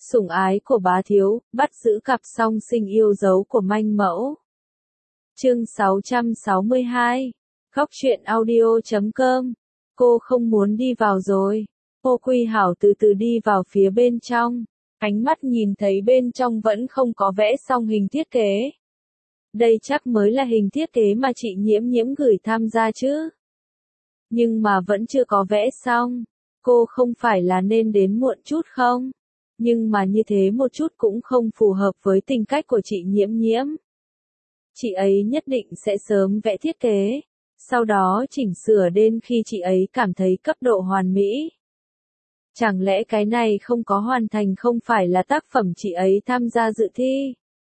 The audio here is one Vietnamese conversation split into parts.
Sủng ái của bá thiếu, bắt giữ cặp song sinh yêu dấu của manh mẫu. Chương 662. Góc truyện audio.com. Cô không muốn đi vào rồi. Cô Quy Hảo từ từ đi vào phía bên trong. Ánh mắt nhìn thấy bên trong vẫn không có vẽ xong hình thiết kế. Đây chắc mới là hình thiết kế mà chị Nhiễm Nhiễm gửi tham gia chứ. Nhưng mà vẫn chưa có vẽ xong. Cô không phải là nên đến muộn chút không? Nhưng mà như thế một chút cũng không phù hợp với tính cách của chị Nhiễm Nhiễm. Chị ấy nhất định sẽ sớm vẽ thiết kế, sau đó chỉnh sửa đến khi chị ấy cảm thấy cấp độ hoàn mỹ. Chẳng lẽ cái này không có hoàn thành không phải là tác phẩm chị ấy tham gia dự thi?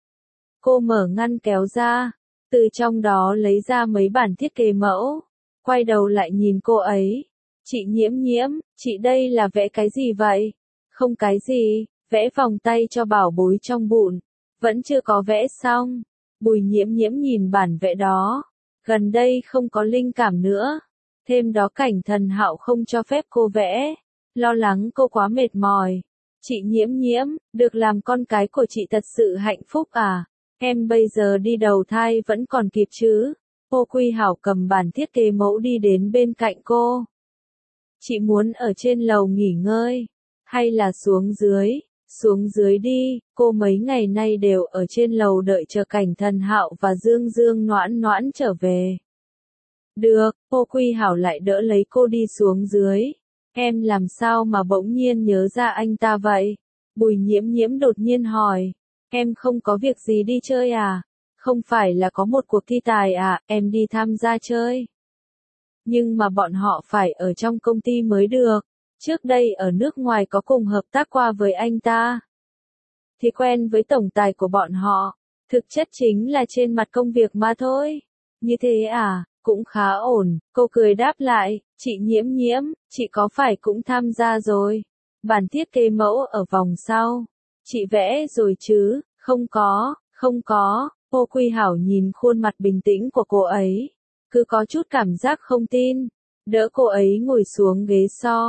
Cô mở ngăn kéo ra, từ trong đó lấy ra mấy bản thiết kế mẫu, quay đầu lại nhìn cô ấy. Chị Nhiễm Nhiễm, chị đây là vẽ cái gì vậy? Không cái gì, vẽ vòng tay cho bảo bối trong bụng. Vẫn chưa có vẽ xong. Bùi Nhiễm Nhiễm nhìn bản vẽ đó. Gần đây không có linh cảm nữa. Thêm đó Cảnh Thần Hạo không cho phép cô vẽ. Lo lắng cô quá mệt mỏi. Chị Nhiễm Nhiễm, được làm con cái của chị thật sự hạnh phúc à? Em bây giờ đi đầu thai vẫn còn kịp chứ? Cô Quy Hảo cầm bản thiết kế mẫu đi đến bên cạnh cô. Chị muốn ở trên lầu nghỉ ngơi. Hay là xuống dưới? Xuống dưới đi, cô mấy ngày nay đều ở trên lầu đợi chờ Cảnh Thần Hạo và Dương Dương Noãn Noãn trở về. Được, cô Quy Hảo lại đỡ lấy cô đi xuống dưới. Em làm sao mà bỗng nhiên nhớ ra anh ta vậy? Bùi Nhiễm Nhiễm đột nhiên hỏi. Em không có việc gì đi chơi à? Không phải là có một cuộc thi tài à, em đi tham gia chơi. Nhưng mà bọn họ phải ở trong công ty mới được. Trước đây ở nước ngoài có cùng hợp tác qua với anh ta. Thì quen với tổng tài của bọn họ. Thực chất chính là trên mặt công việc mà thôi. Như thế à, cũng khá ổn. Cô cười đáp lại, chị Nhiễm Nhiễm, chị có phải cũng tham gia rồi? Bản thiết kế mẫu ở vòng sau. Chị vẽ rồi chứ? Không có. Cô Quy Hảo nhìn khuôn mặt bình tĩnh của cô ấy. Cứ có chút cảm giác không tin. Đỡ cô ấy ngồi xuống ghế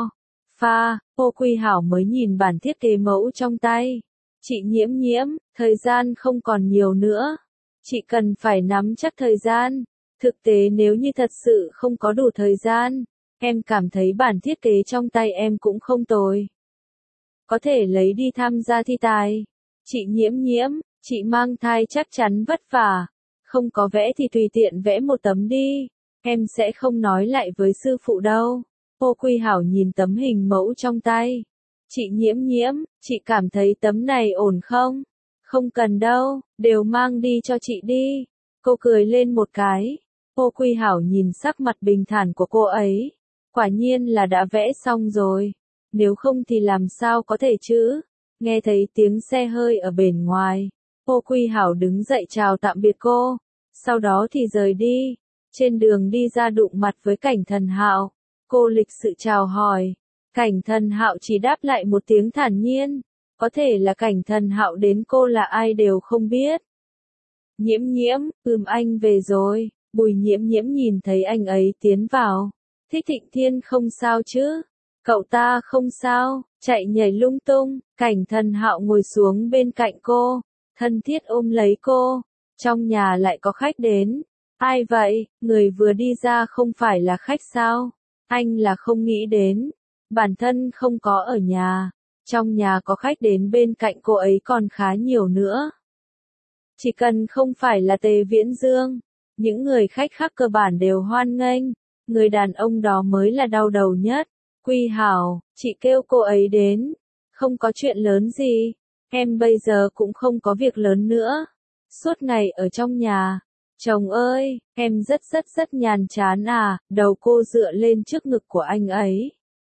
sofa. Cô Quy Hảo mới nhìn bản thiết kế mẫu trong tay. Chị Nhiễm Nhiễm, thời gian không còn nhiều nữa. Chị cần phải nắm chắc thời gian. Thực tế nếu như thật sự không có đủ thời gian, em cảm thấy bản thiết kế trong tay em cũng không tồi. Có thể lấy đi tham gia thi tài. Chị Nhiễm Nhiễm, chị mang thai chắc chắn vất vả. Không có vẽ thì tùy tiện vẽ một tấm đi. Em sẽ không nói lại với sư phụ đâu. Cô Quy Hảo nhìn tấm hình mẫu trong tay. Chị Nhiễm Nhiễm, chị cảm thấy tấm này ổn không? Không cần đâu, đều mang đi cho chị đi. Cô cười lên một cái. Cô Quy Hảo nhìn sắc mặt bình thản của cô ấy. Quả nhiên là đã vẽ xong rồi. Nếu không thì làm sao có thể chứ? Nghe thấy tiếng xe hơi ở bên ngoài. Cô Quy Hảo đứng dậy chào tạm biệt cô. Sau đó thì rời đi. Trên đường đi ra đụng mặt với Cảnh Thần Hạo. Cô lịch sự chào hỏi. Cảnh Thần Hạo chỉ đáp lại một tiếng thản nhiên. Có thể là Cảnh Thần Hạo đến cô là ai đều không biết. Nhiễm Nhiễm, anh về rồi. Bùi Nhiễm Nhiễm nhìn thấy anh ấy tiến vào. Thích Thịnh Thiên không sao chứ? Cậu ta không sao, chạy nhảy lung tung. Cảnh Thần Hạo ngồi xuống bên cạnh cô, thân thiết ôm lấy cô. Trong nhà lại có khách đến. Ai vậy? Người vừa đi ra không phải là khách sao? Anh là không nghĩ đến. Bản thân không có ở nhà. Trong nhà có khách đến bên cạnh cô ấy còn khá nhiều nữa. Chỉ cần không phải là Tề Viễn Dương, những người khách khác cơ bản đều hoan nghênh. Người đàn ông đó mới là đau đầu nhất. Quy Hảo, chị kêu cô ấy đến. Không có chuyện lớn gì. Em bây giờ cũng không có việc lớn nữa. Suốt ngày ở trong nhà. Chồng ơi, em rất nhàm chán à. Đầu cô dựa lên trước ngực của anh ấy.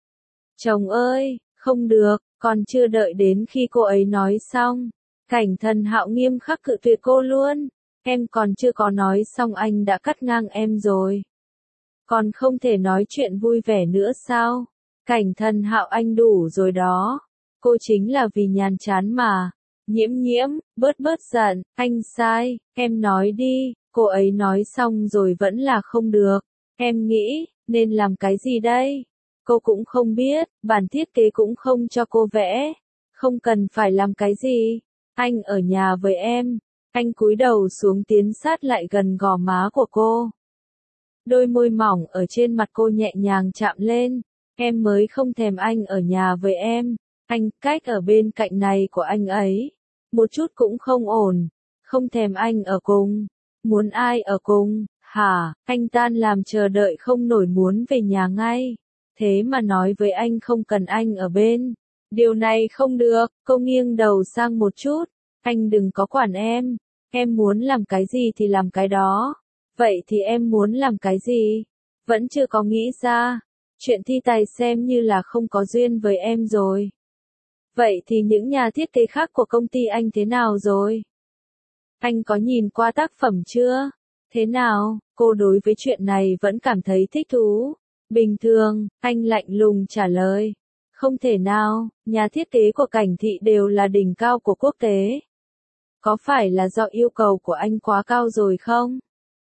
Chồng ơi, không được, còn chưa đợi đến khi cô ấy nói xong. Cảnh Thần Hạo nghiêm khắc cự tuyệt cô luôn. Em còn chưa có nói xong anh đã cắt ngang em rồi. Còn không thể nói chuyện vui vẻ nữa sao? Cảnh Thần Hạo anh đủ rồi đó. Cô chính là vì nhàm chán mà. Nhiễm Nhiễm, bớt giận, anh sai, em nói đi. Cô ấy nói xong rồi vẫn là không được. Em nghĩ, nên làm cái gì đây? Cô cũng không biết, bản thiết kế cũng không cho cô vẽ. Không cần phải làm cái gì, anh ở nhà với em. Anh cúi đầu xuống tiến sát lại gần gò má của cô. Đôi môi mỏng ở trên mặt cô nhẹ nhàng chạm lên. Em mới không thèm anh ở nhà với em. Anh cách ở bên cạnh này của anh ấy. Một chút cũng không ổn. Không thèm anh ở cùng. Muốn ai ở cùng, hả? Anh tan làm chờ đợi không nổi muốn về nhà ngay. Thế mà nói với anh không cần anh ở bên. Điều này không được, cô nghiêng đầu sang một chút. Anh đừng có quản em muốn làm cái gì thì làm cái đó. Vậy thì em muốn làm cái gì? Vẫn chưa có nghĩ ra. Chuyện thi tài xem như là không có duyên với em rồi. Vậy thì những nhà thiết kế khác của công ty anh thế nào rồi? Anh có nhìn qua tác phẩm chưa? Thế nào, cô đối với chuyện này vẫn cảm thấy thích thú? Bình thường, anh lạnh lùng trả lời. Không thể nào, nhà thiết kế của Cảnh Thị đều là đỉnh cao của quốc tế. Có phải là do yêu cầu của anh quá cao rồi không?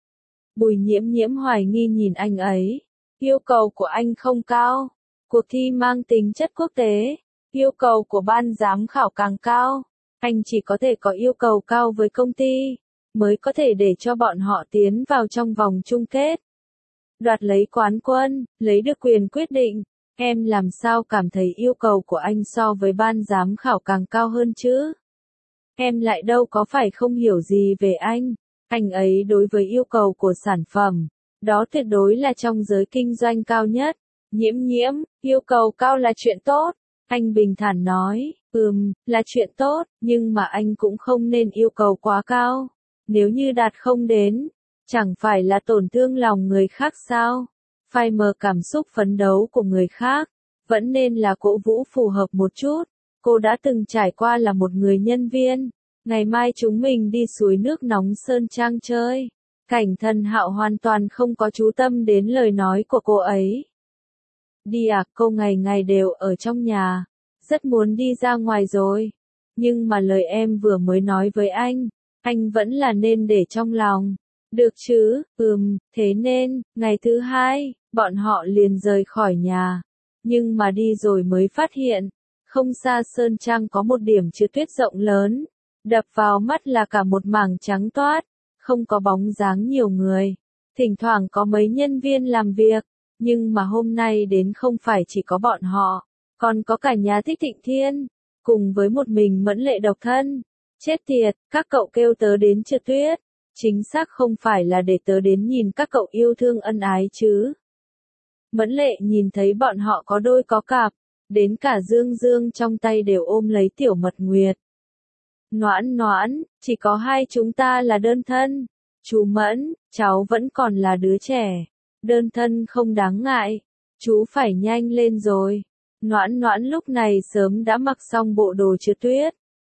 Bùi Nhiễm Nhiễm hoài nghi nhìn anh ấy. Yêu cầu của anh không cao. Cuộc thi mang tính chất quốc tế. Yêu cầu của ban giám khảo càng cao. Anh chỉ có thể có yêu cầu cao với công ty, mới có thể để cho bọn họ tiến vào trong vòng chung kết. Đoạt lấy quán quân, lấy được quyền quyết định. Em làm sao cảm thấy yêu cầu của anh so với ban giám khảo càng cao hơn chứ? Em lại đâu có phải không hiểu gì về anh. Anh ấy đối với yêu cầu của sản phẩm, đó tuyệt đối là trong giới kinh doanh cao nhất. Nhiễm Nhiễm, yêu cầu cao là chuyện tốt. Anh bình thản nói, là chuyện tốt, nhưng mà anh cũng không nên yêu cầu quá cao. Nếu như đạt không đến, chẳng phải là tổn thương lòng người khác sao? Phai mờ cảm xúc phấn đấu của người khác, vẫn nên là cổ vũ phù hợp một chút. Cô đã từng trải qua là một người nhân viên. Ngày mai chúng mình đi suối nước nóng Sơn Trang chơi. Cảnh Thần Hạo hoàn toàn không có chú tâm đến lời nói của cô ấy. Đi à, cô ngày ngày đều ở trong nhà. Rất muốn đi ra ngoài rồi. Nhưng mà lời em vừa mới nói với anh vẫn là nên để trong lòng. Được chứ, thế nên, ngày thứ hai, bọn họ liền rời khỏi nhà. Nhưng mà đi rồi mới phát hiện, không xa Sơn Trang có một điểm trượt tuyết rộng lớn. Đập vào mắt là cả một mảng trắng toát, không có bóng dáng nhiều người. Thỉnh thoảng có mấy nhân viên làm việc, nhưng mà hôm nay đến không phải chỉ có bọn họ, còn có cả nhà Thích Thịnh Thiên, cùng với một mình Mẫn Lệ độc thân. Chết tiệt, các cậu kêu tớ đến trượt tuyết, chính xác không phải là để tớ đến nhìn các cậu yêu thương ân ái chứ. Mẫn Lệ nhìn thấy bọn họ có đôi có cặp, đến cả Dương Dương trong tay đều ôm lấy Tiểu Mật Nguyệt. Noãn Noãn, chỉ có hai chúng ta là đơn thân. Chú Mẫn, cháu vẫn còn là đứa trẻ. Đơn thân không đáng ngại. Chú phải nhanh lên rồi. Noãn Noãn lúc này sớm đã mặc xong bộ đồ trượt tuyết.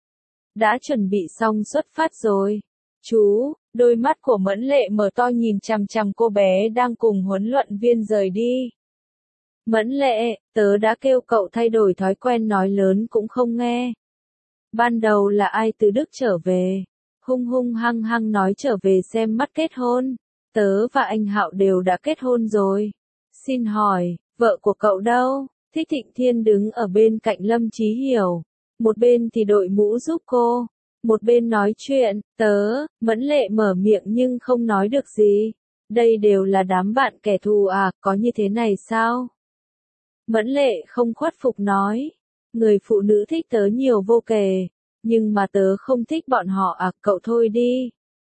Đã chuẩn bị xong xuất phát rồi. Chú, đôi mắt của Mẫn Lệ mở to nhìn chằm chằm cô bé đang cùng huấn luyện viên rời đi. Mẫn Lệ, tớ đã kêu cậu thay đổi thói quen nói lớn cũng không nghe. Ban đầu là ai từ Đức trở về, hung hung hăng hăng nói trở về xem mắt kết hôn. Tớ và anh Hạo đều đã kết hôn rồi. Xin hỏi, vợ của cậu đâu? Thích Thịnh Thiên đứng ở bên cạnh Lâm Chí Hiểu. Một bên thì đội mũ giúp cô, một bên nói chuyện. Mẫn Lệ mở miệng nhưng không nói được gì. Đây đều là đám bạn kẻ thù à, có như thế này sao? Mẫn Lệ không khuất phục nói. Người phụ nữ thích tớ nhiều vô kể, nhưng mà tớ không thích bọn họ à, cậu thôi đi.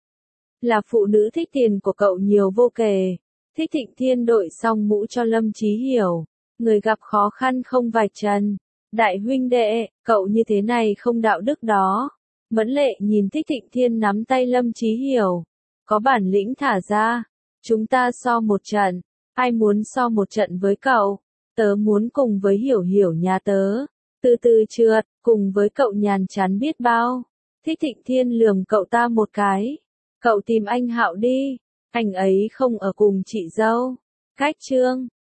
Là phụ nữ thích tiền của cậu nhiều vô kể. Thích Thịnh Thiên đội xong mũ cho Lâm Chí Hiểu. Người gặp khó khăn không vạch trần. Đại huynh đệ, cậu như thế này không đạo đức đó. Mẫn Lệ nhìn Thích Thịnh Thiên nắm tay Lâm Chí Hiểu. Có bản lĩnh thả ra. Chúng ta so một trận. Ai muốn so một trận với cậu? Tớ muốn cùng với Hiểu Hiểu nhà tớ. Từ từ trượt, cùng với cậu nhàn chán biết bao. Thích Thịnh Thiên lườm cậu ta một cái. Cậu tìm anh Hạo đi. Anh ấy không ở cùng chị dâu. Cách chương